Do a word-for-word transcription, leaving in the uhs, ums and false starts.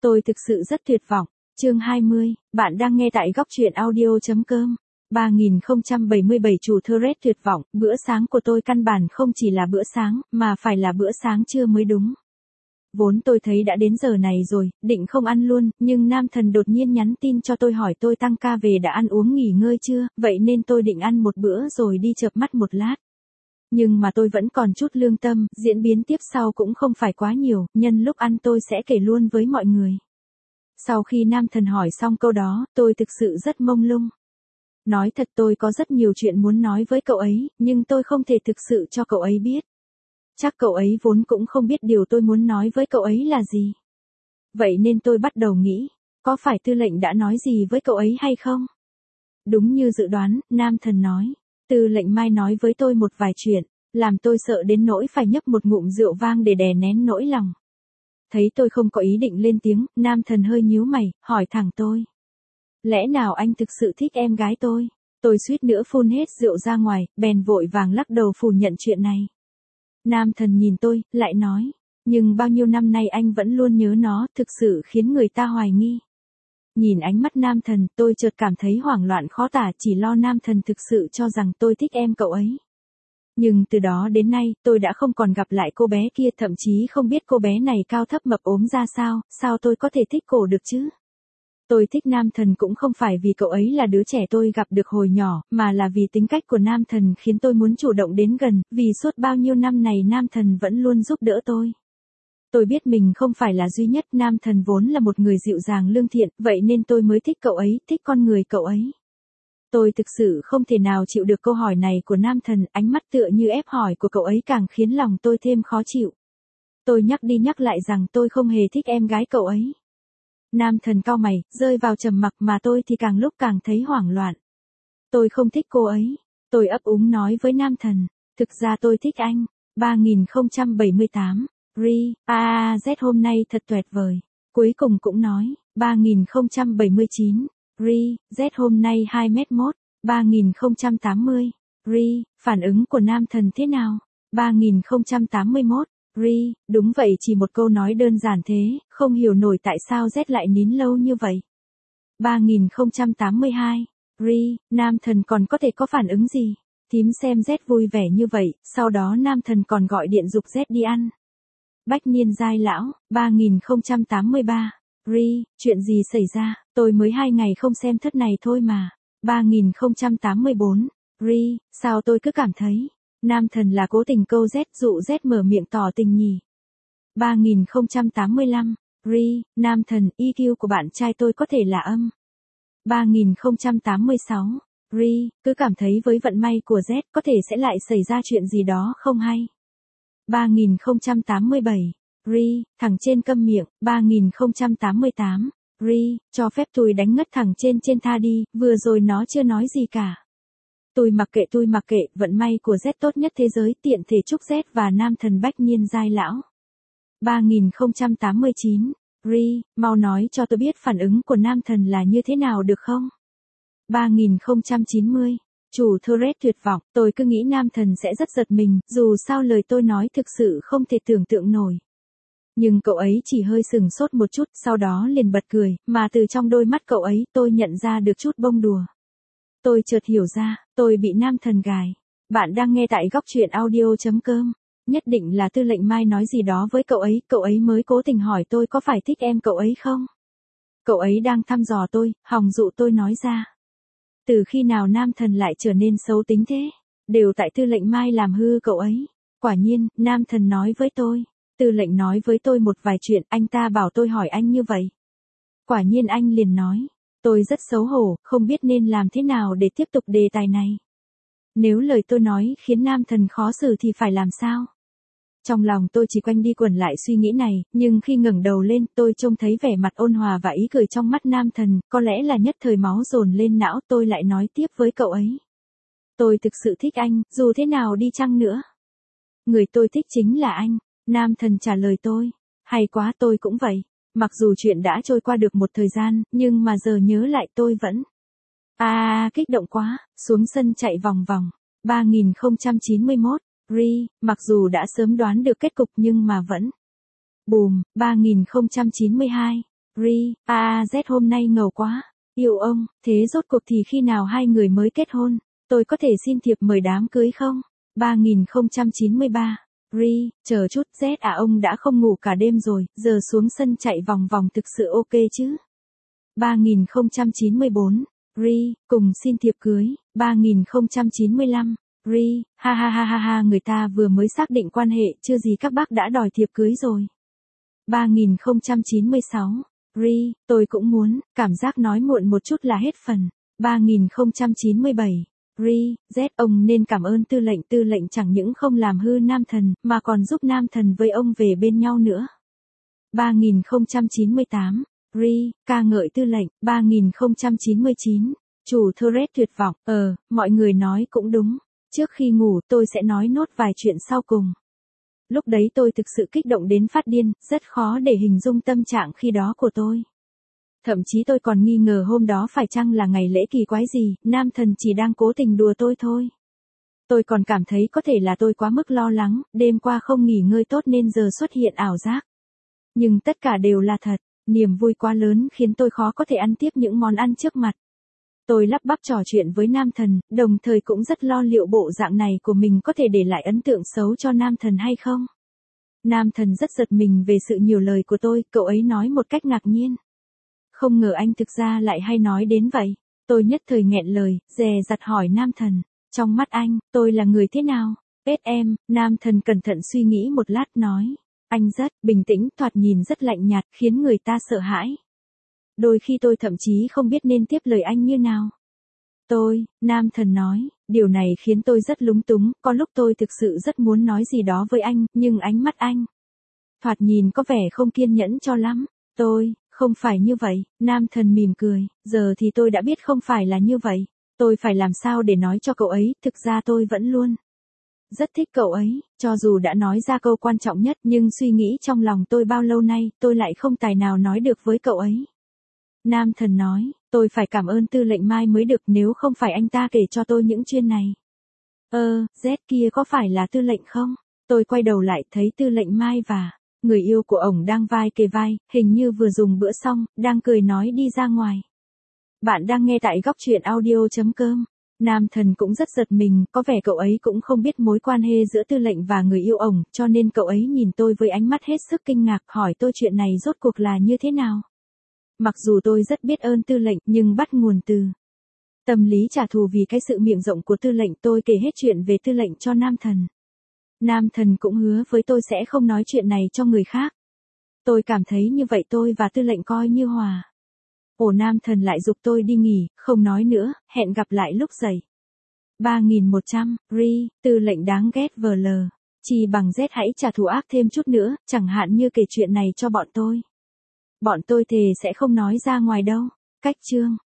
Tôi thực sự rất tuyệt vọng. Chương hai mươi, bạn đang nghe tại góc truyện audio chấm com. ba nghìn không trăm bảy mươi bảy chủ thread tuyệt vọng, bữa sáng của tôi căn bản không chỉ là bữa sáng, mà phải là bữa sáng trưa mới đúng. Vốn tôi thấy đã đến giờ này rồi, định không ăn luôn, nhưng nam thần đột nhiên nhắn tin cho tôi hỏi tôi tăng ca về đã ăn uống nghỉ ngơi chưa, vậy nên tôi định ăn một bữa rồi đi chợp mắt một lát. Nhưng mà tôi vẫn còn chút lương tâm, diễn biến tiếp sau cũng không phải quá nhiều, nhân lúc ăn tôi sẽ kể luôn với mọi người. Sau khi nam thần hỏi xong câu đó, tôi thực sự rất mông lung. Nói thật tôi có rất nhiều chuyện muốn nói với cậu ấy, nhưng tôi không thể thực sự cho cậu ấy biết. Chắc cậu ấy vốn cũng không biết điều tôi muốn nói với cậu ấy là gì. Vậy nên tôi bắt đầu nghĩ, có phải tư lệnh đã nói gì với cậu ấy hay không? Đúng như dự đoán, nam thần nói. Tư lệnh Mai nói với tôi một vài chuyện, làm tôi sợ đến nỗi phải nhấp một ngụm rượu vang để đè nén nỗi lòng. Thấy tôi không có ý định lên tiếng, nam thần hơi nhíu mày, hỏi thẳng tôi. Lẽ nào anh thực sự thích em gái tôi? Tôi suýt nữa phun hết rượu ra ngoài, bèn vội vàng lắc đầu phủ nhận chuyện này. Nam thần nhìn tôi, lại nói, nhưng bao nhiêu năm nay anh vẫn luôn nhớ nó, thực sự khiến người ta hoài nghi. Nhìn ánh mắt nam thần, tôi chợt cảm thấy hoảng loạn khó tả, chỉ lo nam thần thực sự cho rằng tôi thích em cậu ấy. Nhưng từ đó đến nay, tôi đã không còn gặp lại cô bé kia, thậm chí không biết cô bé này cao thấp mập ốm ra sao, sao tôi có thể thích cổ được chứ? Tôi thích nam thần cũng không phải vì cậu ấy là đứa trẻ tôi gặp được hồi nhỏ, mà là vì tính cách của nam thần khiến tôi muốn chủ động đến gần, vì suốt bao nhiêu năm này nam thần vẫn luôn giúp đỡ tôi. Tôi biết mình không phải là duy nhất, nam thần vốn là một người dịu dàng lương thiện, vậy nên tôi mới thích cậu ấy, thích con người cậu ấy. Tôi thực sự không thể nào chịu được câu hỏi này của nam thần, ánh mắt tựa như ép hỏi của cậu ấy càng khiến lòng tôi thêm khó chịu. Tôi nhắc đi nhắc lại rằng tôi không hề thích em gái cậu ấy. Nam thần cau mày, rơi vào trầm mặc mà tôi thì càng lúc càng thấy hoảng loạn. Tôi không thích cô ấy. Tôi ấp úng nói với nam thần, thực ra tôi thích anh. ba nghìn không trăm bảy mươi tám. Ri, a z hôm nay thật tuyệt vời. Cuối cùng cũng nói, ba nghìn không trăm bảy mươi chín. Ri, Z hôm nay hai mét mốt. ba nghìn không trăm tám mươi. Ri, phản ứng của nam thần thế nào? ba nghìn không trăm tám mươi mốt. Ri, đúng vậy, chỉ một câu nói đơn giản thế, không hiểu nổi tại sao Z lại nín lâu như vậy. ba nghìn không trăm tám mươi hai. Ri, nam thần còn có thể có phản ứng gì? Thím xem Z vui vẻ như vậy, sau đó nam thần còn gọi điện giục Z đi ăn. Bách niên giai lão, ba nghìn không trăm tám mươi ba. Ri, chuyện gì xảy ra, tôi mới hai ngày không xem thất này thôi mà. ba nghìn không trăm tám mươi bốn. Ri, sao tôi cứ cảm thấy, nam thần là cố tình câu Z dụ Z mở miệng tỏ tình nhỉ. ba nghìn không trăm tám mươi lăm. Ri, nam thần, e quy của bạn trai tôi có thể là âm. ba nghìn không trăm tám mươi sáu. Ri, cứ cảm thấy với vận may của Z có thể sẽ lại xảy ra chuyện gì đó không hay. ba nghìn không trăm tám mươi bảy. Ri, thằng trên câm miệng. ba nghìn không trăm tám mươi tám. Ri, cho phép tôi đánh ngất thằng trên trên tha đi, vừa rồi nó chưa nói gì cả. Tôi mặc kệ tôi mặc kệ, vận may của Z tốt nhất thế giới, tiện thể chúc Z và nam thần bách niên giai lão. ba nghìn không trăm tám mươi chín. Ri, mau nói cho tôi biết phản ứng của nam thần là như thế nào được không? ba nghìn không trăm chín mươi. Chủ thread tuyệt vọng, tôi cứ nghĩ nam thần sẽ rất giật mình, dù sao lời tôi nói thực sự không thể tưởng tượng nổi. Nhưng cậu ấy chỉ hơi sừng sốt một chút, sau đó liền bật cười, mà từ trong đôi mắt cậu ấy tôi nhận ra được chút bông đùa. Tôi chợt hiểu ra, tôi bị nam thần gài. Bạn đang nghe tại góc truyện audio chấm com. Nhất định là tư lệnh Mai nói gì đó với cậu ấy, cậu ấy mới cố tình hỏi tôi có phải thích em cậu ấy không? Cậu ấy đang thăm dò tôi, hòng dụ tôi nói ra. Từ khi nào nam thần lại trở nên xấu tính thế? Đều tại tư lệnh Mai làm hư cậu ấy. Quả nhiên, nam thần nói với tôi. Tư lệnh nói với tôi một vài chuyện, anh ta bảo tôi hỏi anh như vậy. Quả nhiên anh liền nói. Tôi rất xấu hổ, không biết nên làm thế nào để tiếp tục đề tài này. Nếu lời tôi nói khiến nam thần khó xử thì phải làm sao? Trong lòng tôi chỉ quanh đi quẩn lại suy nghĩ này, nhưng khi ngẩng đầu lên tôi trông thấy vẻ mặt ôn hòa và ý cười trong mắt nam thần, có lẽ là nhất thời máu dồn lên não, tôi lại nói tiếp với cậu ấy. Tôi thực sự thích anh, dù thế nào đi chăng nữa. Người tôi thích chính là anh, nam thần trả lời tôi. Hay quá, tôi cũng vậy. Mặc dù chuyện đã trôi qua được một thời gian, nhưng mà giờ nhớ lại tôi vẫn... À, kích động quá, xuống sân chạy vòng vòng. ba nghìn không trăm chín mươi mốt. Ri, mặc dù đã sớm đoán được kết cục nhưng mà vẫn... Bùm, ba nghìn không trăm chín mươi hai. Ri, a a Z hôm nay ngầu quá. Yêu ông, thế rốt cuộc thì khi nào hai người mới kết hôn? Tôi có thể xin thiệp mời đám cưới không? ba nghìn không trăm chín mươi ba. Ri, chờ chút, Z à ông đã không ngủ cả đêm rồi, giờ xuống sân chạy vòng vòng thực sự ok chứ? ba nghìn không trăm chín mươi bốn. Ri, cùng xin thiệp cưới. ba nghìn không trăm chín mươi lăm. Ri, ha ha ha ha ha người ta vừa mới xác định quan hệ, chưa gì các bác đã đòi thiệp cưới rồi. ba nghìn không trăm chín mươi sáu. Ri, tôi cũng muốn, cảm giác nói muộn một chút là hết phần. ba nghìn không trăm chín mươi bảy. Ri, Z ông nên cảm ơn tư lệnh, tư lệnh chẳng những không làm hư nam thần, mà còn giúp nam thần với ông về bên nhau nữa. ba nghìn không trăm chín mươi tám. Ri, ca ngợi tư lệnh. ba nghìn không trăm chín mươi chín. Chủ thread tuyệt vọng, ờ, mọi người nói cũng đúng. Trước khi ngủ tôi sẽ nói nốt vài chuyện sau cùng. Lúc đấy tôi thực sự kích động đến phát điên, rất khó để hình dung tâm trạng khi đó của tôi. Thậm chí tôi còn nghi ngờ hôm đó phải chăng là ngày lễ kỳ quái gì, nam thần chỉ đang cố tình đùa tôi thôi. Tôi còn cảm thấy có thể là tôi quá mức lo lắng, đêm qua không nghỉ ngơi tốt nên giờ xuất hiện ảo giác. Nhưng tất cả đều là thật, niềm vui quá lớn khiến tôi khó có thể ăn tiếp những món ăn trước mặt. Tôi lắp bắp trò chuyện với nam thần, đồng thời cũng rất lo liệu bộ dạng này của mình có thể để lại ấn tượng xấu cho nam thần hay không. Nam thần rất giật mình về sự nhiều lời của tôi, cậu ấy nói một cách ngạc nhiên. Không ngờ anh thực ra lại hay nói đến vậy. Tôi nhất thời nghẹn lời, dè dặt hỏi nam thần, trong mắt anh, tôi là người thế nào? Ết em, nam thần cẩn thận suy nghĩ một lát nói. Anh rất bình tĩnh, thoạt nhìn rất lạnh nhạt, khiến người ta sợ hãi. Đôi khi tôi thậm chí không biết nên tiếp lời anh như nào. Tôi, nam thần nói, điều này khiến tôi rất lúng túng, có lúc tôi thực sự rất muốn nói gì đó với anh, nhưng ánh mắt anh thoạt nhìn có vẻ không kiên nhẫn cho lắm. Tôi, không phải như vậy, nam thần mỉm cười, giờ thì tôi đã biết không phải là như vậy. Tôi phải làm sao để nói cho cậu ấy, thực ra tôi vẫn luôn rất thích cậu ấy, cho dù đã nói ra câu quan trọng nhất nhưng suy nghĩ trong lòng tôi bao lâu nay, tôi lại không tài nào nói được với cậu ấy. Nam thần nói, tôi phải cảm ơn tư lệnh Mai mới được nếu không phải anh ta kể cho tôi những chuyện này. Ơ, Z kia có phải là tư lệnh không? Tôi quay đầu lại thấy tư lệnh Mai và người yêu của ổng đang vai kề vai, hình như vừa dùng bữa xong, đang cười nói đi ra ngoài. Bạn đang nghe tại góc truyện audio chấm com. Nam thần cũng rất giật mình, có vẻ cậu ấy cũng không biết mối quan hệ giữa tư lệnh và người yêu ổng, cho nên cậu ấy nhìn tôi với ánh mắt hết sức kinh ngạc hỏi tôi chuyện này rốt cuộc là như thế nào. Mặc dù tôi rất biết ơn tư lệnh, nhưng bắt nguồn từ tâm lý trả thù vì cái sự miệng rộng của tư lệnh, tôi kể hết chuyện về tư lệnh cho nam thần. Nam thần cũng hứa với tôi sẽ không nói chuyện này cho người khác. Tôi cảm thấy như vậy tôi và tư lệnh coi như hòa. Ồ, nam thần lại giục tôi đi nghỉ, không nói nữa, hẹn gặp lại lúc dậy. ba nghìn một trăm, Ri, tư lệnh đáng ghét vờ lờ. Chỉ bằng Z hãy trả thù ác thêm chút nữa, chẳng hạn như kể chuyện này cho bọn tôi. Bọn tôi thề sẽ không nói ra ngoài đâu. Cách chương.